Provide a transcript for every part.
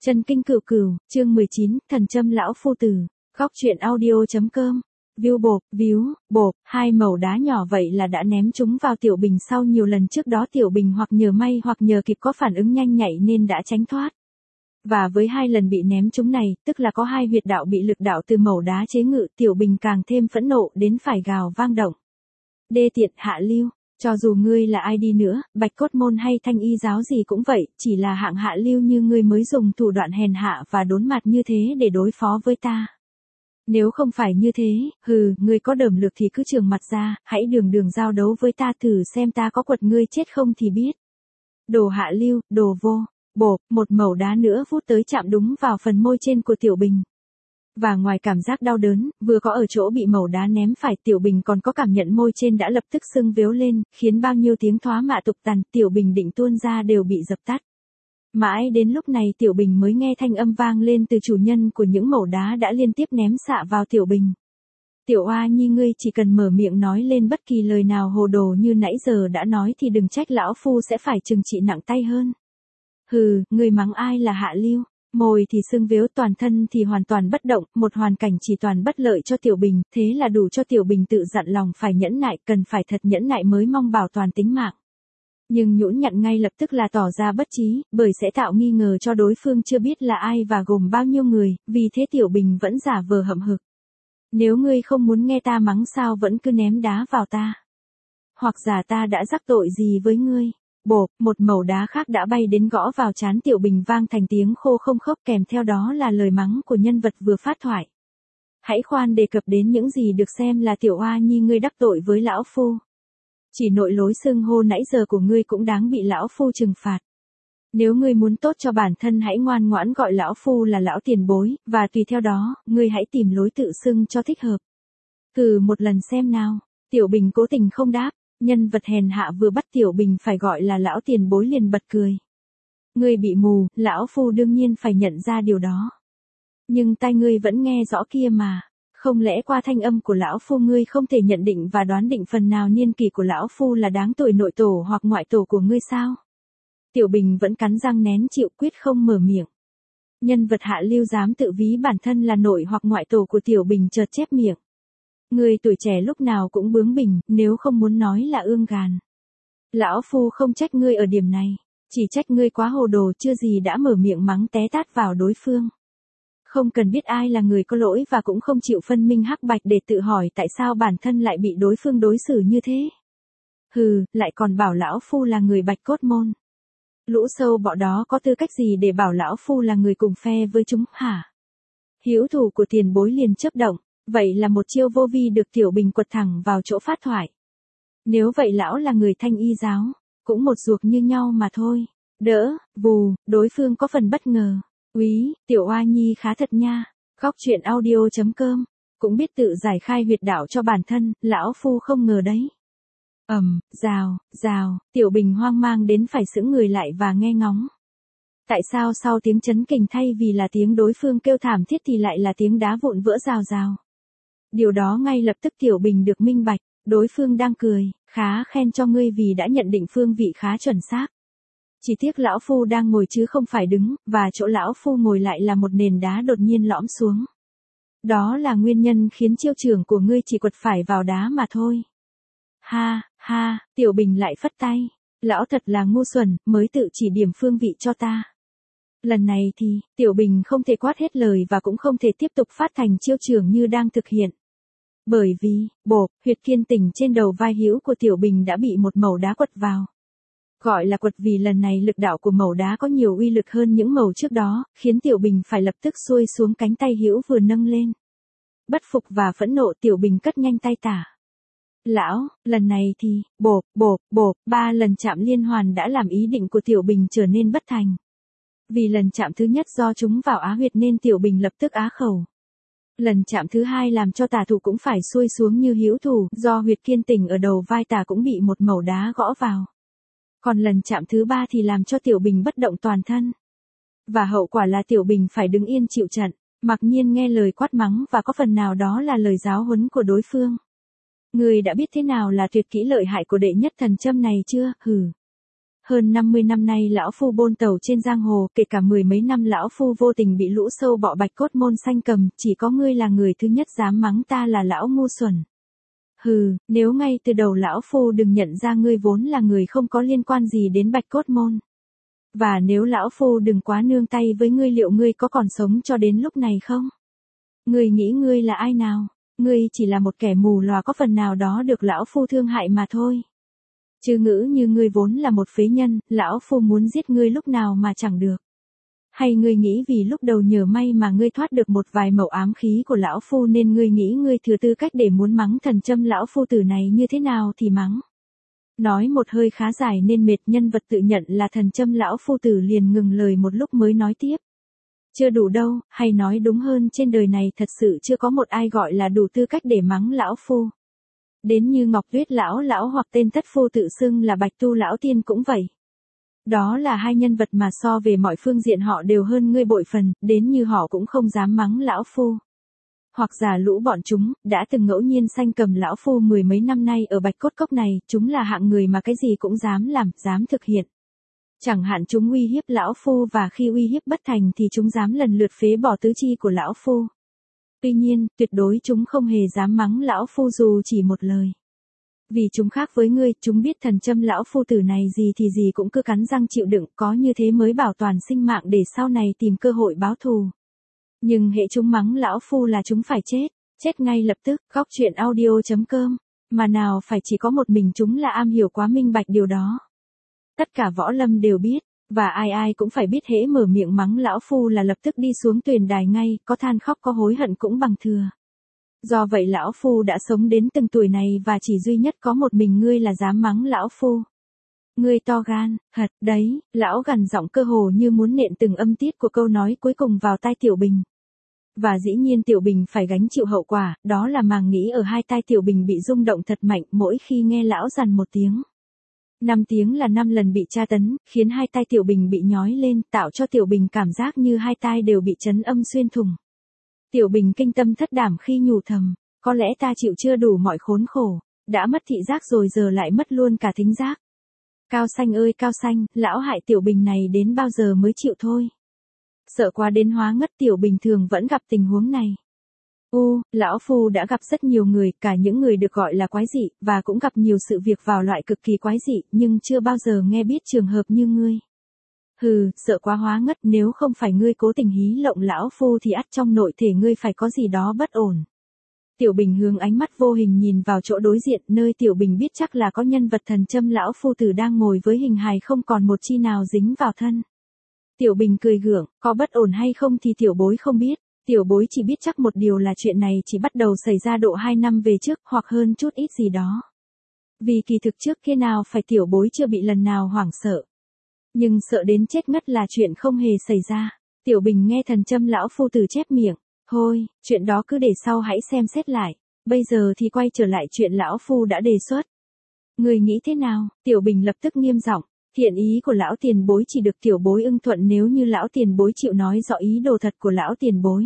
Chân kinh cửu cửu, chương 19, thần châm lão phu tử. Góc truyện audio.com. View bộp, hai mẩu đá nhỏ vậy là đã ném chúng vào tiểu bình sau nhiều lần trước đó tiểu bình hoặc nhờ may hoặc nhờ kịp có phản ứng nhanh nhạy nên đã tránh thoát. Và với hai lần bị ném chúng này, tức là có hai huyệt đạo bị lực đạo từ mẩu đá chế ngự, tiểu bình càng thêm phẫn nộ đến phải gào vang động. Đê tiện hạ lưu. Cho dù ngươi là ai đi nữa, bạch cốt môn hay thanh y giáo gì cũng vậy, chỉ là hạng hạ lưu như ngươi mới dùng thủ đoạn hèn hạ và đốn mặt như thế để đối phó với ta. Nếu không phải như thế, ngươi có đờm lực thì cứ trường mặt ra, hãy đường giao đấu với ta thử xem ta có quật ngươi chết không thì biết. Đồ hạ lưu, đồ vô, bộp, một mẩu đá nữa vút tới chạm đúng vào phần môi trên của tiểu bình. Và ngoài cảm giác đau đớn, vừa có ở chỗ bị mẩu đá ném phải tiểu bình còn có cảm nhận môi trên đã lập tức sưng vếu lên, khiến bao nhiêu tiếng thoá mạ tục tằn tiểu bình định tuôn ra đều bị dập tắt. Mãi đến lúc này tiểu bình mới nghe thanh âm vang lên từ chủ nhân của những mẩu đá đã liên tiếp ném xạ vào tiểu bình. Tiểu oa nhi ngươi chỉ cần mở miệng nói lên bất kỳ lời nào hồ đồ như nãy giờ đã nói thì đừng trách lão phu sẽ phải trừng trị nặng tay hơn. Ngươi mắng ai là hạ lưu? Môi thì sưng vếu toàn thân thì hoàn toàn bất động, một hoàn cảnh chỉ toàn bất lợi cho tiểu bình, thế là đủ cho tiểu bình tự dặn lòng phải nhẫn nại, cần phải thật nhẫn nại mới mong bảo toàn tính mạng. Nhưng nhũn nhặn ngay lập tức là tỏ ra bất trí, bởi sẽ tạo nghi ngờ cho đối phương chưa biết là ai và gồm bao nhiêu người, vì thế tiểu bình vẫn giả vờ hậm hực. Nếu ngươi không muốn nghe ta mắng sao vẫn cứ ném đá vào ta? Hoặc giả ta đã rắc tội gì với ngươi? Bộp, một mẩu đá khác đã bay đến gõ vào trán tiểu bình vang thành tiếng khô không khốc kèm theo đó là lời mắng của nhân vật vừa phát thoại. Hãy khoan đề cập đến những gì được xem là tiểu oa nhi ngươi đắc tội với lão phu. Chỉ nội lối xưng hô nãy giờ của ngươi cũng đáng bị lão phu trừng phạt. Nếu ngươi muốn tốt cho bản thân hãy ngoan ngoãn gọi lão phu là lão tiền bối, và tùy theo đó, ngươi hãy tìm lối tự xưng cho thích hợp. Thử một lần xem nào, tiểu bình cố tình không đáp. Nhân vật hèn hạ vừa bắt tiểu bình phải gọi là lão tiền bối liền bật cười. Ngươi bị mù, lão phu đương nhiên phải nhận ra điều đó. Nhưng tai ngươi vẫn nghe rõ kia mà. Không lẽ qua thanh âm của lão phu ngươi không thể nhận định và đoán định phần nào niên kỷ của lão phu là đáng tuổi nội tổ hoặc ngoại tổ của ngươi sao? Tiểu bình vẫn cắn răng nén chịu quyết không mở miệng. Nhân vật hạ lưu dám tự ví bản thân là nội hoặc ngoại tổ của tiểu bình chợt chép miệng. Người tuổi trẻ lúc nào cũng bướng bỉnh, nếu không muốn nói là ương gàn. Lão phu không trách ngươi ở điểm này, chỉ trách ngươi quá hồ đồ chưa gì đã mở miệng mắng té tát vào đối phương. Không cần biết ai là người có lỗi và cũng không chịu phân minh hắc bạch để tự hỏi tại sao bản thân lại bị đối phương đối xử như thế. Lại còn bảo lão phu là người bạch cốt môn. Lũ sâu bọ đó có tư cách gì để bảo lão phu là người cùng phe với chúng hả? Hữu thủ của tiền bối liền chớp động. Vậy là một chiêu vô vi được tiểu bình quật thẳng vào chỗ phát thoại. Nếu vậy lão là người thanh y giáo, cũng một ruột như nhau mà thôi. Đỡ, đối phương có phần bất ngờ. Úy, tiểu oa nhi khá thật nha. Góc truyện audio.com. Cũng biết tự giải khai huyệt đạo cho bản thân, lão phu không ngờ đấy. Rào, tiểu bình hoang mang đến phải sững người lại và nghe ngóng. Tại sao sau tiếng chấn kình thay vì là tiếng đối phương kêu thảm thiết thì lại là tiếng đá vụn vỡ rào? Điều đó ngay lập tức tiểu bình được minh bạch, đối phương đang cười, khá khen cho ngươi vì đã nhận định phương vị khá chuẩn xác. Chỉ tiếc lão phu đang ngồi chứ không phải đứng, và chỗ lão phu ngồi lại là một nền đá đột nhiên lõm xuống. Đó là nguyên nhân khiến chiêu trưởng của ngươi chỉ quật phải vào đá mà thôi. Ha, tiểu bình lại phất tay, lão thật là ngu xuẩn, mới tự chỉ điểm phương vị cho ta. Lần này thì, tiểu bình không thể quát hết lời và cũng không thể tiếp tục phát thành chiêu trưởng như đang thực hiện. Bởi vì, huyệt kiên tình trên đầu vai hữu của tiểu bình đã bị một mẩu đá quật vào. Gọi là quật vì lần này lực đạo của mẩu đá có nhiều uy lực hơn những mẩu trước đó, khiến tiểu bình phải lập tức xuôi xuống cánh tay hữu vừa nâng lên. Bất phục và phẫn nộ tiểu bình cất nhanh tay tả. Lão, lần này thì, ba lần chạm liên hoàn đã làm ý định của tiểu bình trở nên bất thành. Vì lần chạm thứ nhất do chúng vào á huyệt nên tiểu bình lập tức á khẩu. Lần chạm thứ hai làm cho tả thủ cũng phải xuôi xuống như hữu thủ, do huyệt kiên tình ở đầu vai tả cũng bị một mẩu đá gõ vào. Còn lần chạm thứ ba thì làm cho tiểu bình bất động toàn thân. Và hậu quả là tiểu bình phải đứng yên chịu trận, mặc nhiên nghe lời quát mắng và có phần nào đó là lời giáo huấn của đối phương. Người đã biết thế nào là tuyệt kỹ lợi hại của đệ nhất thần châm này chưa? Hơn 50 năm nay lão phu bôn tàu trên giang hồ, kể cả mười mấy năm lão phu vô tình bị lũ sâu bọ Bạch Cốt môn sanh cầm, chỉ có ngươi là người thứ nhất dám mắng ta là lão ngu xuẩn. Hừ, nếu ngay từ đầu lão phu đừng nhận ra ngươi vốn là người không có liên quan gì đến Bạch Cốt môn. Và nếu lão phu đừng quá nương tay với ngươi, liệu ngươi có còn sống cho đến lúc này không? Ngươi nghĩ ngươi là ai nào? Ngươi chỉ là một kẻ mù lòa có phần nào đó được lão phu thương hại mà thôi. Chứ ngữ như ngươi vốn là một phế nhân, lão phu muốn giết ngươi lúc nào mà chẳng được. Hay ngươi nghĩ vì lúc đầu nhờ may mà ngươi thoát được một vài mẩu ám khí của lão phu nên ngươi nghĩ ngươi thừa tư cách để muốn mắng thần châm lão phu tử này như thế nào thì mắng. Nói một hơi khá dài nên mệt, nhân vật tự nhận là thần châm lão phu tử liền ngừng lời một lúc mới nói tiếp. Chưa đủ đâu, hay nói đúng hơn trên đời này thật sự chưa có một ai gọi là đủ tư cách để mắng lão phu. Đến như Ngọc Tuyết lão hoặc tên thất phu tự xưng là Bạch Tu lão tiên cũng vậy. Đó là hai nhân vật mà so về mọi phương diện họ đều hơn ngươi bội phần, đến như họ cũng không dám mắng lão phu. Hoặc giả lũ bọn chúng, đã từng ngẫu nhiên sanh cầm lão phu mười mấy năm nay ở Bạch Cốt Cốc này, chúng là hạng người mà cái gì cũng dám làm, dám thực hiện. Chẳng hạn chúng uy hiếp lão phu và khi uy hiếp bất thành thì chúng dám lần lượt phế bỏ tứ chi của lão phu. Tuy nhiên, tuyệt đối chúng không hề dám mắng lão phu dù chỉ một lời. Vì chúng khác với ngươi, chúng biết thần châm lão phu tử này gì thì gì cũng cứ cắn răng chịu đựng, có như thế mới bảo toàn sinh mạng để sau này tìm cơ hội báo thù. Nhưng hệ chúng mắng lão phu là chúng phải chết ngay lập tức. Góc truyện audio.com, mà nào phải chỉ có một mình chúng là am hiểu quá minh bạch điều đó. Tất cả võ lâm đều biết, và ai cũng phải biết hễ mở miệng mắng lão phu là lập tức đi xuống tuyền đài ngay, có than khóc có hối hận cũng bằng thừa. Do vậy lão phu đã sống đến từng tuổi này và chỉ duy nhất có một mình ngươi là dám mắng lão phu. Ngươi to gan, thật đấy, lão gằn giọng cơ hồ như muốn nện từng âm tiết của câu nói cuối cùng vào tai Tiểu Bình. Và dĩ nhiên Tiểu Bình phải gánh chịu hậu quả, đó là màng nghĩ ở hai tai Tiểu Bình bị rung động thật mạnh mỗi khi nghe lão dằn một tiếng. 5 tiếng là 5 lần bị tra tấn, khiến hai tai Tiểu Bình bị nhói lên, tạo cho Tiểu Bình cảm giác như hai tai đều bị chấn âm xuyên thủng. Tiểu Bình kinh tâm thất đảm khi nhủ thầm, có lẽ ta chịu chưa đủ mọi khốn khổ, đã mất thị giác rồi giờ lại mất luôn cả thính giác. Cao Xanh ơi Cao Xanh, lão hại Tiểu Bình này đến bao giờ mới chịu thôi. Sợ quá đến hóa ngất, Tiểu Bình thường vẫn gặp tình huống này. Lão phu đã gặp rất nhiều người, cả những người được gọi là quái dị, và cũng gặp nhiều sự việc vào loại cực kỳ quái dị, nhưng chưa bao giờ nghe biết trường hợp như ngươi. Hừ, sợ quá hóa ngất, nếu không phải ngươi cố tình hí lộng lão phu thì ắt trong nội thể ngươi phải có gì đó bất ổn. Tiểu Bình hướng ánh mắt vô hình nhìn vào chỗ đối diện, nơi Tiểu Bình biết chắc là có nhân vật thần châm lão phu tử đang ngồi với hình hài không còn một chi nào dính vào thân. Tiểu Bình cười gượng, có bất ổn hay không thì tiểu bối không biết. Tiểu bối chỉ biết chắc một điều là chuyện này chỉ bắt đầu xảy ra độ 2 năm về trước hoặc hơn chút ít gì đó. Vì kỳ thực trước kia nào phải tiểu bối chưa bị lần nào hoảng sợ. Nhưng sợ đến chết ngất là chuyện không hề xảy ra. Tiểu Bình nghe thần châm lão phu tử chép miệng. Thôi, chuyện đó cứ để sau hãy xem xét lại. Bây giờ thì quay trở lại chuyện lão phu đã đề xuất. Người nghĩ thế nào? Tiểu Bình lập tức nghiêm giọng. Thiện ý của lão tiền bối chỉ được tiểu bối ưng thuận nếu như lão tiền bối chịu nói rõ ý đồ thật của lão tiền bối.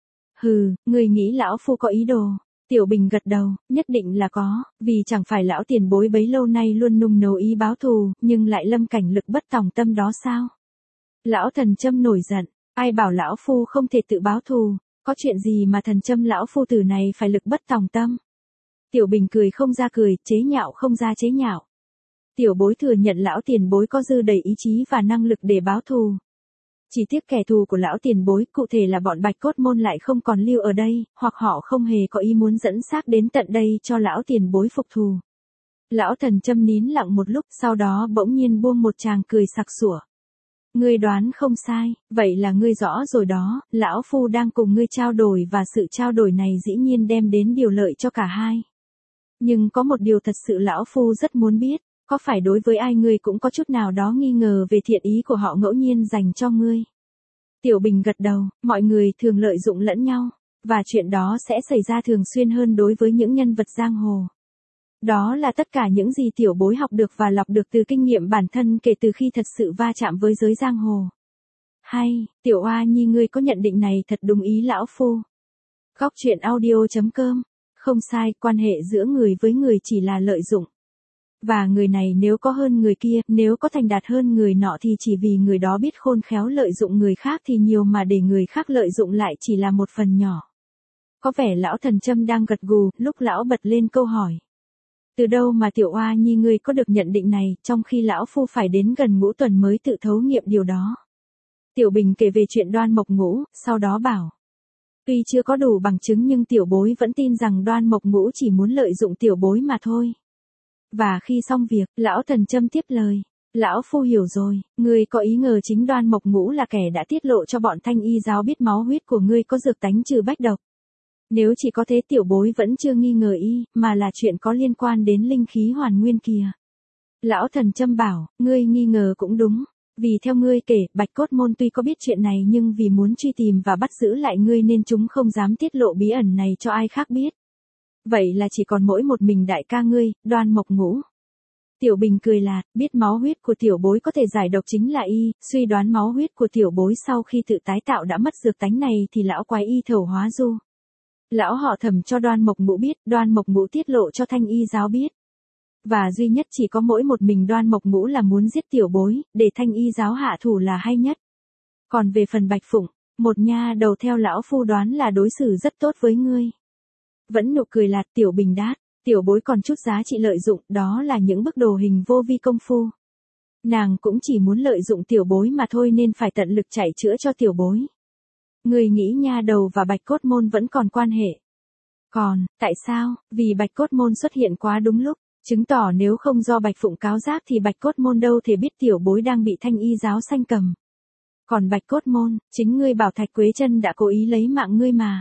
Hừ, người nghĩ lão phu có ý đồ. Tiểu Bình gật đầu, nhất định là có, vì chẳng phải lão tiền bối bấy lâu nay luôn nung nấu ý báo thù, nhưng lại lâm cảnh lực bất tòng tâm đó sao? Lão thần châm nổi giận, ai bảo lão phu không thể tự báo thù, có chuyện gì mà thần châm lão phu tử này phải lực bất tòng tâm? Tiểu Bình cười không ra cười, chế nhạo không ra chế nhạo. Tiểu bối thừa nhận lão tiền bối có dư đầy ý chí và năng lực để báo thù. Chỉ tiếc kẻ thù của lão tiền bối, cụ thể là bọn Bạch Cốt môn lại không còn lưu ở đây, hoặc họ không hề có ý muốn dẫn xác đến tận đây cho lão tiền bối phục thù. Lão thần châm nín lặng một lúc, sau đó bỗng nhiên buông một tràng cười sặc sủa. Ngươi đoán không sai, vậy là ngươi rõ rồi đó, lão phu đang cùng ngươi trao đổi và sự trao đổi này dĩ nhiên đem đến điều lợi cho cả hai. Nhưng có một điều thật sự lão phu rất muốn biết. Có phải đối với ai ngươi cũng có chút nào đó nghi ngờ về thiện ý của họ ngẫu nhiên dành cho ngươi? Tiểu Bình gật đầu, mọi người thường lợi dụng lẫn nhau, và chuyện đó sẽ xảy ra thường xuyên hơn đối với những nhân vật giang hồ. Đó là tất cả những gì tiểu bối học được và lọc được từ kinh nghiệm bản thân kể từ khi thật sự va chạm với giới giang hồ. Hay, Tiểu Oa Nhi ngươi có nhận định này thật đúng ý lão phu. Góc truyện audio.com, không sai, quan hệ giữa người với người chỉ là lợi dụng. Và người này nếu có hơn người kia, nếu có thành đạt hơn người nọ thì chỉ vì người đó biết khôn khéo lợi dụng người khác thì nhiều mà để người khác lợi dụng lại chỉ là một phần nhỏ. Có vẻ lão Thần Châm đang gật gù, lúc lão bật lên câu hỏi. Từ đâu mà Tiểu Oa Nhi ngươi có được nhận định này, trong khi lão phu phải đến gần ngũ tuần mới tự thấu nghiệm điều đó. Tiểu Bình kể về chuyện Đoan Mộc Ngũ, sau đó bảo. Tuy chưa có đủ bằng chứng nhưng tiểu bối vẫn tin rằng Đoan Mộc Ngũ chỉ muốn lợi dụng tiểu bối mà thôi. Và khi xong việc, lão Thần Châm tiếp lời. Lão phu hiểu rồi, ngươi có ý ngờ chính Đoan Mộc Ngũ là kẻ đã tiết lộ cho bọn Thanh Y giáo biết máu huyết của ngươi có dược tánh trừ bách độc. Nếu chỉ có thế tiểu bối vẫn chưa nghi ngờ y, mà là chuyện có liên quan đến linh khí hoàn nguyên kìa. Lão Thần Châm bảo, ngươi nghi ngờ cũng đúng. Vì theo ngươi kể, Bạch Cốt Môn tuy có biết chuyện này nhưng vì muốn truy tìm và bắt giữ lại ngươi nên chúng không dám tiết lộ bí ẩn này cho ai khác biết. Vậy là chỉ còn mỗi một mình đại ca ngươi, Đoan Mộc Ngũ. Tiểu Bình cười lạt, biết máu huyết của tiểu bối có thể giải độc chính là y, suy đoán máu huyết của tiểu bối sau khi tự tái tạo đã mất dược tánh này thì lão quái y thẩu hóa du. Lão họ Thẩm cho Đoan Mộc Ngũ biết, Đoan Mộc Ngũ tiết lộ cho Thanh Y giáo biết. Và duy nhất chỉ có mỗi một mình Đoan Mộc Ngũ là muốn giết tiểu bối, để Thanh Y giáo hạ thủ là hay nhất. Còn về phần Bạch Phụng, một nha đầu theo lão phu đoán là đối xử rất tốt với ngươi. Vẫn nụ cười lạt Tiểu Bình đáp, tiểu bối còn chút giá trị lợi dụng, đó là những bức đồ hình vô vi công phu. Nàng cũng chỉ muốn lợi dụng tiểu bối mà thôi nên phải tận lực chạy chữa cho tiểu bối. Ngươi nghĩ nha đầu và Bạch Cốt Môn vẫn còn quan hệ. Còn, tại sao? Vì Bạch Cốt Môn xuất hiện quá đúng lúc, chứng tỏ nếu không do Bạch Phụng cáo giác thì Bạch Cốt Môn đâu thể biết tiểu bối đang bị Thanh Y giáo sanh cầm. Còn Bạch Cốt Môn, chính ngươi bảo Thạch Quế Chân đã cố ý lấy mạng ngươi mà.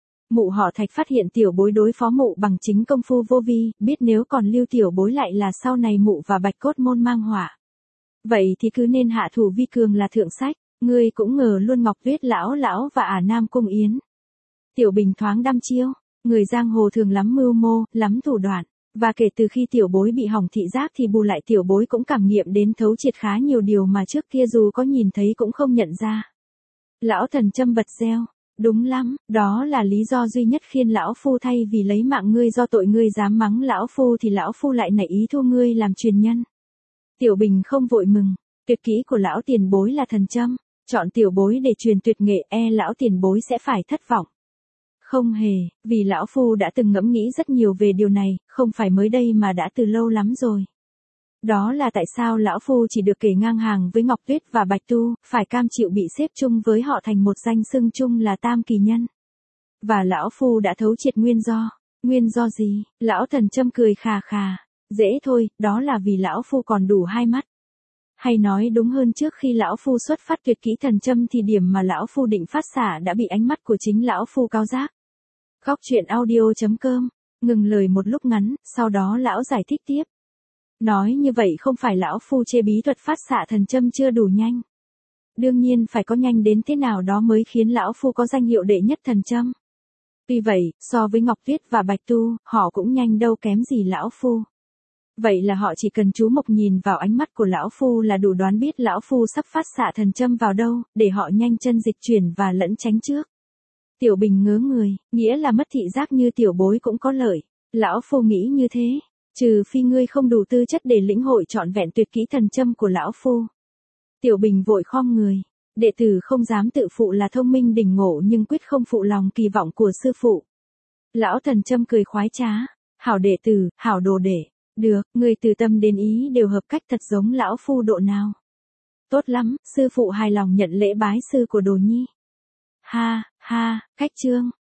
Mụ họ Thạch phát hiện tiểu bối đối phó mụ bằng chính công phu vô vi, biết nếu còn lưu tiểu bối lại là sau này mụ và Bạch Cốt Môn mang họa. Vậy thì cứ nên hạ thủ vi cường là thượng sách, ngươi cũng ngờ luôn Ngọc Tuyết lão và Nam Cung Yến. Tiểu Bình thoáng đăm chiêu, người giang hồ thường lắm mưu mô, lắm thủ đoạn, và kể từ khi tiểu bối bị hỏng thị giác thì bù lại tiểu bối cũng cảm nghiệm đến thấu triệt khá nhiều điều mà trước kia dù có nhìn thấy cũng không nhận ra. Lão Thần Châm bật reo. Đúng lắm, đó là lý do duy nhất khiến lão phu thay vì lấy mạng ngươi do tội ngươi dám mắng lão phu thì lão phu lại nảy ý thu ngươi làm truyền nhân. Tiểu Bình không vội mừng, tuyệt kỹ của lão tiền bối là Thần Châm, chọn tiểu bối để truyền tuyệt nghệ lão tiền bối sẽ phải thất vọng. Không hề, vì lão phu đã từng ngẫm nghĩ rất nhiều về điều này, không phải mới đây mà đã từ lâu lắm rồi. Đó là tại sao lão phu chỉ được kể ngang hàng với Ngọc Tuyết và Bạch Tu, phải cam chịu bị xếp chung với họ thành một danh xưng chung là tam kỳ nhân. Và lão phu đã thấu triệt nguyên do. Nguyên do gì? Lão Thần Châm cười khà khà. Dễ thôi, đó là vì lão phu còn đủ hai mắt. Hay nói đúng hơn trước khi lão phu xuất phát tuyệt kỹ Thần Châm thì điểm mà lão phu định phát xả đã bị ánh mắt của chính lão phu cáo giác. Góc truyện audio.com. Ngừng lời một lúc ngắn, sau đó lão giải thích tiếp. Nói như vậy không phải lão phu chê bí thuật phát xạ thần châm chưa đủ nhanh. Đương nhiên phải có nhanh đến thế nào đó mới khiến lão phu có danh hiệu đệ nhất thần châm. Tuy vậy, so với Ngọc Tuyết và Bạch Tu, họ cũng nhanh đâu kém gì lão phu. Vậy là họ chỉ cần chú mục nhìn vào ánh mắt của lão phu là đủ đoán biết lão phu sắp phát xạ thần châm vào đâu, để họ nhanh chân dịch chuyển và lẫn tránh trước. Tiểu Bình ngớ người, nghĩa là mất thị giác như tiểu bối cũng có lợi. Lão phu nghĩ như thế. Trừ phi ngươi không đủ tư chất để lĩnh hội trọn vẹn tuyệt kỹ thần châm của lão phu. Tiểu Bình vội khom người. Đệ tử không dám tự phụ là thông minh đỉnh ngộ nhưng quyết không phụ lòng kỳ vọng của sư phụ. Lão Thần Châm cười khoái trá. Hảo đệ tử, hảo đồ đệ. Được, người từ tâm đến ý đều hợp cách thật giống lão phu độ nào. Tốt lắm, sư phụ hài lòng nhận lễ bái sư của đồ nhi. Ha, ha, cách chương.